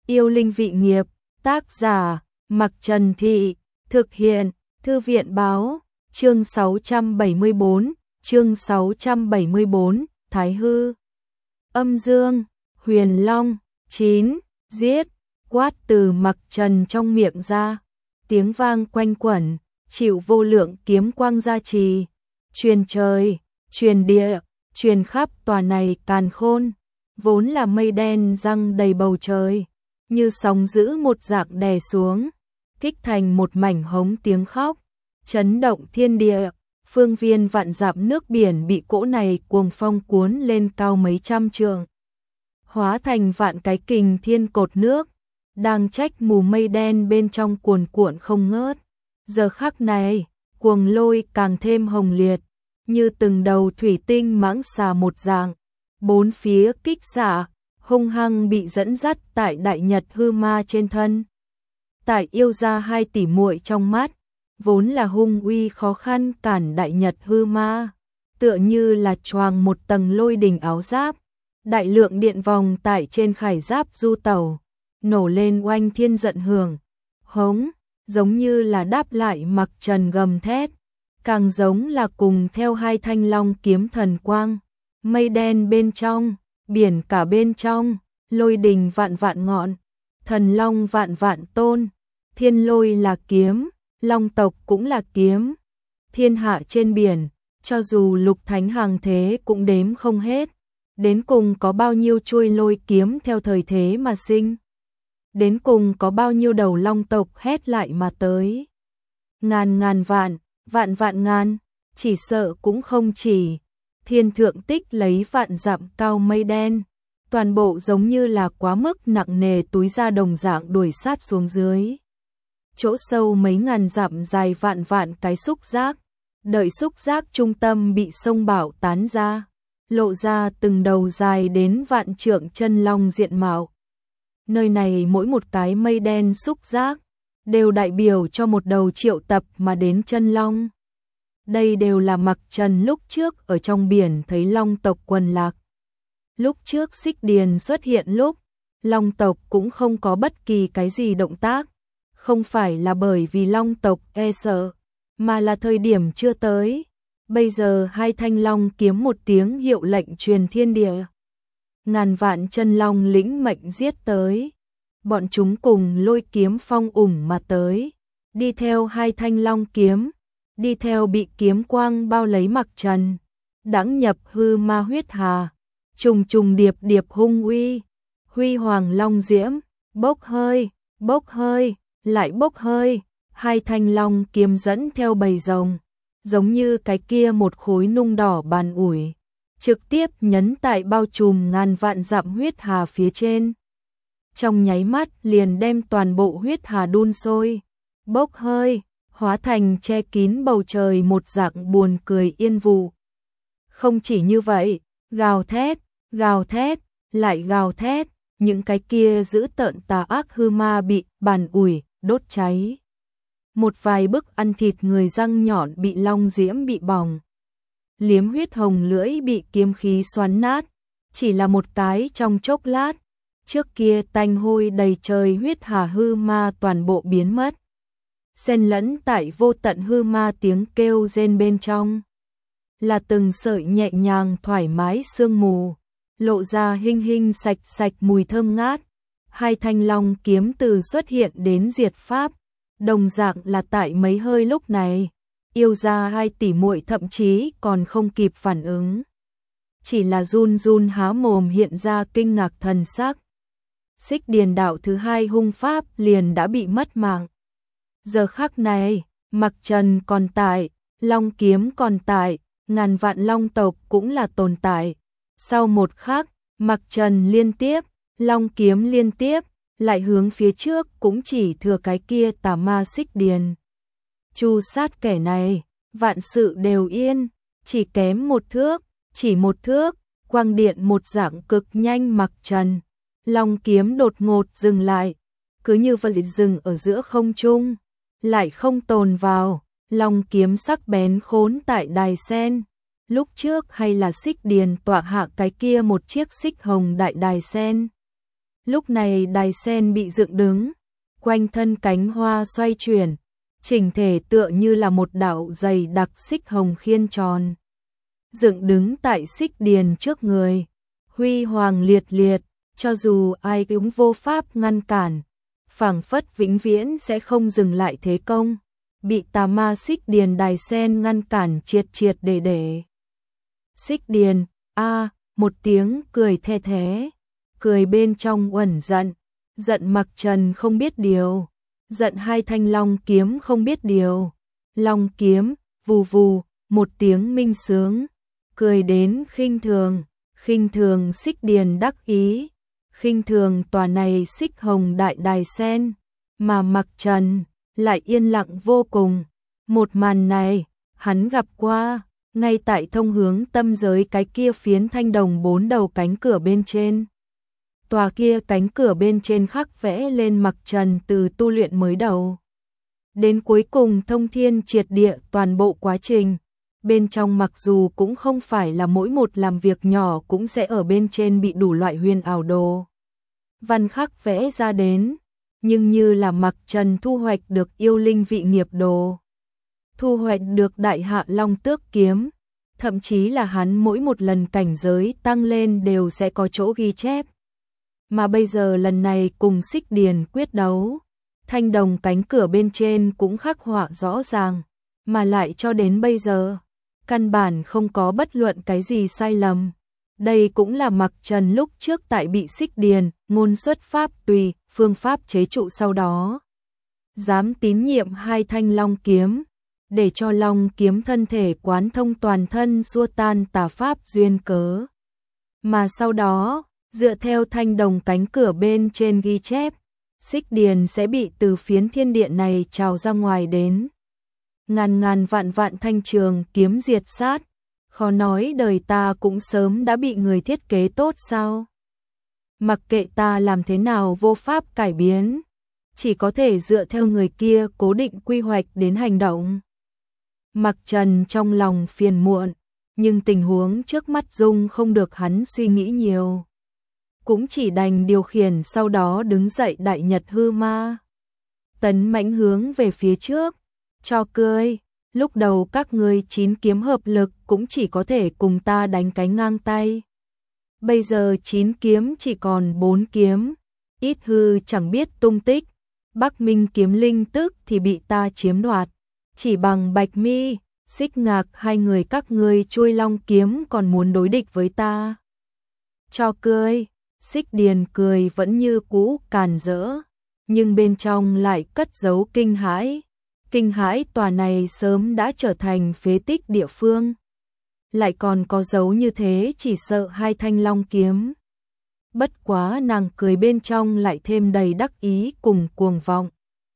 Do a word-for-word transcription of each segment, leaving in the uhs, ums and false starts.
Yêu linh vị nghiệp, tác giả, Mặc Trần Thị, thực hiện, Thư viện báo, chương sáu trăm bảy mươi tư, chương sáu trăm bảy mươi tư, Thái Hư. Âm dương, Huyền Long, chín, giết, quát từ Mặc Trần trong miệng ra, tiếng vang quanh quẩn, chịu vô lượng kiếm quang gia trì, truyền trời, truyền địa, truyền khắp tòa này càn khôn, vốn là mây đen răng đầy bầu trời, như sóng dữ một dạng đè xuống, kích thành một mảnh hống tiếng khóc, chấn động thiên địa, phương viên vạn dặm nước biển bị cỗ này cuồng phong cuốn lên cao mấy trăm trượng, hóa thành vạn cái kình thiên cột nước, đang trách mù mây đen bên trong cuồn cuộn không ngớt. Giờ khắc này, cuồng lôi càng thêm hồng liệt, như từng đầu thủy tinh mãng xà một dạng, bốn phía kích xạ, hung hăng bị dẫn dắt tại đại nhật hư ma trên thân. Tại yêu gia hai tỷ muội trong mắt, vốn là hung uy khó khăn cản đại nhật hư ma, tựa như là choàng một tầng lôi đình áo giáp, đại lượng điện vòng tại trên khải giáp du tẩu, nổ lên oanh thiên giận hưởng, hống, giống như là đáp lại Mặc Trần gầm thét, càng giống là cùng theo hai thanh long kiếm thần quang, mây đen bên trong, biển cả bên trong, lôi đình vạn vạn ngọn, thần long vạn vạn tôn, thiên lôi là kiếm, long tộc cũng là kiếm, thiên hạ trên biển, cho dù lục thánh hàng thế cũng đếm không hết, đến cùng có bao nhiêu chuôi lôi kiếm theo thời thế mà sinh. Đến cùng có bao nhiêu đầu long tộc hét lại mà tới. Ngàn ngàn vạn, vạn vạn ngàn, chỉ sợ cũng không chỉ. Thiên thượng tích lấy vạn dặm cao mây đen, toàn bộ giống như là quá mức nặng nề túi da đồng dạng đuổi sát xuống dưới. Chỗ sâu mấy ngàn dặm dài vạn vạn cái xúc giác, đợi xúc giác trung tâm bị sông bão tán ra, lộ ra từng đầu dài đến vạn trượng chân long diện mạo. Nơi này mỗi một cái mây đen xúc giác, đều đại biểu cho một đầu triệu tập mà đến chân long. Đây đều là Mặc Trần lúc trước ở trong biển thấy long tộc quần lạc. Lúc trước Xích Điền xuất hiện lúc, long tộc cũng không có bất kỳ cái gì động tác. Không phải là bởi vì long tộc e sợ, mà là thời điểm chưa tới. Bây giờ hai thanh long kiếm một tiếng hiệu lệnh truyền thiên địa. Ngàn vạn chân long lĩnh mệnh giết tới. Bọn chúng cùng lôi kiếm phong ủng mà tới. Đi theo hai thanh long kiếm. Đi theo bị kiếm quang bao lấy Mặc Trần. Đãng nhập hư ma huyết hà. Trùng trùng điệp điệp hung uy. Huy hoàng long diễm. Bốc hơi, bốc hơi, lại bốc hơi. Hai thanh long kiếm dẫn theo bầy rồng. Giống như cái kia một khối nung đỏ bàn ủi. Trực tiếp nhấn tại bao trùm ngàn vạn dặm huyết hà phía trên. Trong nháy mắt liền đem toàn bộ huyết hà đun sôi, bốc hơi, hóa thành che kín bầu trời một dạng buồn cười yên vụ. Không chỉ như vậy, gào thét, gào thét, lại gào thét, những cái kia giữ tợn tà ác hư ma bị bàn ủi, đốt cháy. Một vài bức ăn thịt người răng nhọn bị long diễm bị bỏng. Liếm huyết hồng lưỡi bị kiếm khí xoắn nát, chỉ là một cái trong chốc lát, trước kia tanh hôi đầy trời huyết hà hư ma toàn bộ biến mất. Xen lẫn tại vô tận hư ma tiếng kêu rên bên trong, là từng sợi nhẹ nhàng thoải mái sương mù, lộ ra hinh hinh sạch sạch mùi thơm ngát. Hai thanh long kiếm từ xuất hiện đến diệt pháp, đồng dạng là tại mấy hơi lúc này. Yêu gia hai tỷ muội thậm chí còn không kịp phản ứng, chỉ là run run há mồm hiện ra kinh ngạc thần sắc. Xích Điền đạo thứ hai hung pháp liền đã bị mất mạng. Giờ khắc này, Mặc Trần còn tại, long kiếm còn tại, ngàn vạn long tộc cũng là tồn tại. Sau một khắc, Mặc Trần liên tiếp, long kiếm liên tiếp, lại hướng phía trước cũng chỉ thừa cái kia tà ma Xích Điền. Chu sát kẻ này, vạn sự đều yên, chỉ kém một thước, chỉ một thước, quang điện một dạng cực nhanh. Mặc Trần, long kiếm đột ngột dừng lại, cứ như vậy dừng ở giữa không trung, lại không tồn vào, long kiếm sắc bén khốn tại đài sen. Lúc trước hay là Xích Điền tọa hạ cái kia một chiếc xích hồng đại đài sen. Lúc này đài sen bị dựng đứng, quanh thân cánh hoa xoay chuyển, chỉnh thể tựa như là một đạo dày đặc xích hồng khiên tròn. Dựng đứng tại xích điền trước người, huy hoàng liệt liệt, cho dù ai cũng vô pháp ngăn cản, phảng phất vĩnh viễn sẽ không dừng lại thế công, bị tà ma xích điền đài sen ngăn cản triệt triệt để để. Xích điền, a, một tiếng cười the thế, cười bên trong uẩn giận, giận Mặc Trần không biết điều, giận hai thanh long kiếm không biết điều. Long kiếm, vù vù, một tiếng minh sướng, cười đến khinh thường, khinh thường xích điền đắc ý, khinh thường tòa này xích hồng đại đài sen, mà Mặc Trần lại yên lặng vô cùng. Một màn này, hắn gặp qua, ngay tại thông hướng tâm giới cái kia phiến thanh đồng bốn đầu cánh cửa bên trên. Tòa kia cánh cửa bên trên khắc vẽ lên Mặc Trần từ tu luyện mới đầu đến cuối cùng thông thiên triệt địa toàn bộ quá trình. Bên trong mặc dù cũng không phải là mỗi một làm việc nhỏ cũng sẽ ở bên trên bị đủ loại huyền ảo đồ văn khắc vẽ ra đến, nhưng như là Mặc Trần thu hoạch được yêu linh vị nghiệp đồ, thu hoạch được đại hạ long tước kiếm, thậm chí là hắn mỗi một lần cảnh giới tăng lên đều sẽ có chỗ ghi chép. Mà bây giờ lần này cùng xích điền quyết đấu, thanh đồng cánh cửa bên trên cũng khắc họa rõ ràng, mà lại cho đến bây giờ, căn bản không có bất luận cái gì sai lầm. Đây cũng là Mặc Trần lúc trước tại bị xích điền, ngôn xuất pháp tùy, phương pháp chế trụ sau đó. Dám tín nhiệm hai thanh long kiếm, để cho long kiếm thân thể quán thông toàn thân xua tan tà pháp duyên cớ. Mà sau đó, dựa theo thanh đồng cánh cửa bên trên ghi chép, xích điền sẽ bị từ phiến thiên địa này trào ra ngoài đến. Ngàn ngàn vạn vạn thanh trường kiếm diệt sát, khó nói đời ta cũng sớm đã bị người thiết kế tốt sao? Mặc kệ ta làm thế nào vô pháp cải biến, chỉ có thể dựa theo người kia cố định quy hoạch đến hành động. Mặc Trần trong lòng phiền muộn, nhưng tình huống trước mắt dung không được hắn suy nghĩ nhiều. Cũng chỉ đành điều khiển sau đó đứng dậy đại nhật hư ma. Tấn mãnh hướng về phía trước, cho cười, lúc đầu các ngươi chín kiếm hợp lực cũng chỉ có thể cùng ta đánh cái ngang tay. Bây giờ chín kiếm chỉ còn bốn kiếm, ít hư chẳng biết tung tích, Bắc Minh kiếm linh tức thì bị ta chiếm đoạt, chỉ bằng Bạch Mi, Xích Ngạc hai người các ngươi chui long kiếm còn muốn đối địch với ta. Cho cười, xích điền cười vẫn như cũ càn rỡ, nhưng bên trong lại cất giấu kinh hãi. Kinh hãi tòa này sớm đã trở thành phế tích địa phương. Lại còn có dấu như thế chỉ sợ hai thanh long kiếm. Bất quá nàng cười bên trong lại thêm đầy đắc ý cùng cuồng vọng.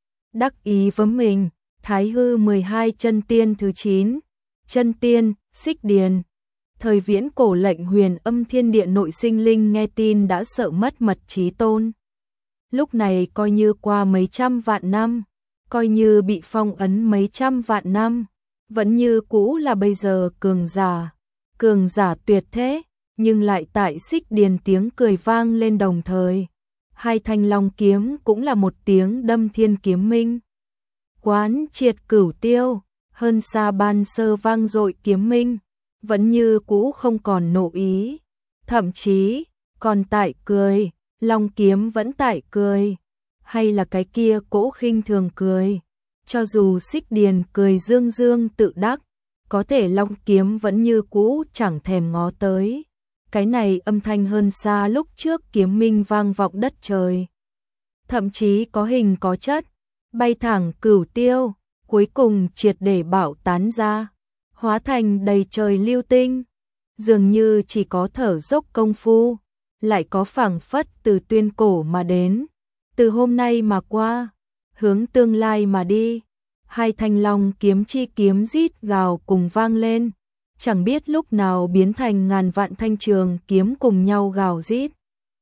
Đắc ý với mình, Thái hư mười hai chân tiên thứ chín, chân tiên, xích điền. Thời viễn cổ lệnh huyền âm thiên địa nội sinh linh nghe tin đã sợ mất mật trí tôn. Lúc này coi như qua mấy trăm vạn năm, coi như bị phong ấn mấy trăm vạn năm, vẫn như cũ là bây giờ cường giả, cường giả tuyệt thế, nhưng lại tại xích điền tiếng cười vang lên đồng thời. Hai thanh long kiếm cũng là một tiếng đâm thiên kiếm minh. Quán triệt cửu tiêu, hơn xa ban sơ vang dội kiếm minh, vẫn như cũ không còn nộ ý, thậm chí còn tại cười, long kiếm vẫn tại cười, hay là cái kia cỗ khinh thường cười. Cho dù xích điền cười dương dương tự đắc, có thể long kiếm vẫn như cũ chẳng thèm ngó tới. Cái này âm thanh hơn xa lúc trước kiếm minh vang vọng đất trời. Thậm chí có hình có chất, bay thẳng cửu tiêu, cuối cùng triệt để bạo tán ra, hóa thành đầy trời lưu tinh. Dường như chỉ có thở dốc công phu, lại có phảng phất từ tuyên cổ mà đến, từ hôm nay mà qua, hướng tương lai mà đi. Hai thanh long kiếm chi kiếm rít gào cùng vang lên, chẳng biết lúc nào biến thành ngàn vạn thanh trường kiếm cùng nhau gào rít,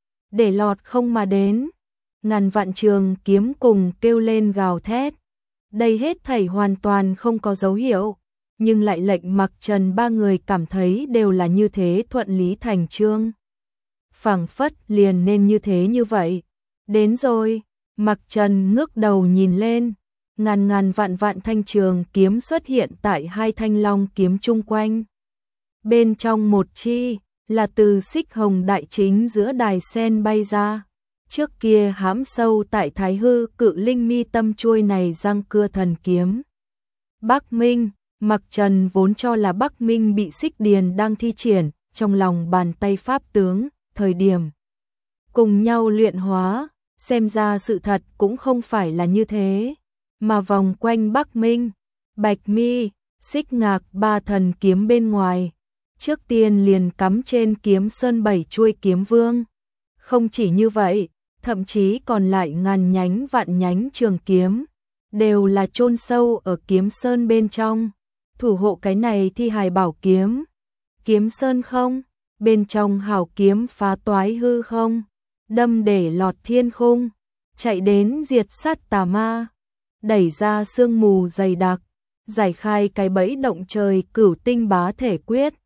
để lọt không mà đến. Ngàn vạn trường kiếm cùng kêu lên gào thét. Đây hết thảy hoàn toàn không có dấu hiệu, nhưng lại lệnh Mặc Trần ba người cảm thấy đều là như thế thuận lý thành chương. phảng phất liền nên như thế như vậy. Đến rồi, Mặc Trần ngước đầu nhìn lên, ngàn ngàn vạn vạn thanh trường kiếm xuất hiện tại hai thanh long kiếm chung quanh. Bên trong một chi là từ xích hồng đại chính giữa đài sen bay ra. Trước kia hãm sâu tại thái hư cự linh mi tâm chuôi này răng cưa thần kiếm. Bắc Minh, Mặc Trần vốn cho là Bắc Minh bị xích điền đang thi triển trong lòng bàn tay pháp tướng, thời điểm cùng nhau luyện hóa, xem ra sự thật cũng không phải là như thế, mà vòng quanh Bắc Minh, Bạch Mi, Xích Ngạc ba thần kiếm bên ngoài, trước tiên liền cắm trên kiếm sơn bảy chuôi kiếm vương. Không chỉ như vậy, thậm chí còn lại ngàn nhánh vạn nhánh trường kiếm, đều là chôn sâu ở kiếm sơn bên trong, thủ hộ cái này thi hài bảo kiếm. Kiếm sơn không, bên trong hào kiếm phá toái hư không, đâm để lọt thiên khung, chạy đến diệt sát tà ma, đẩy ra sương mù dày đặc, giải khai cái bẫy động trời cửu tinh bá thể quyết,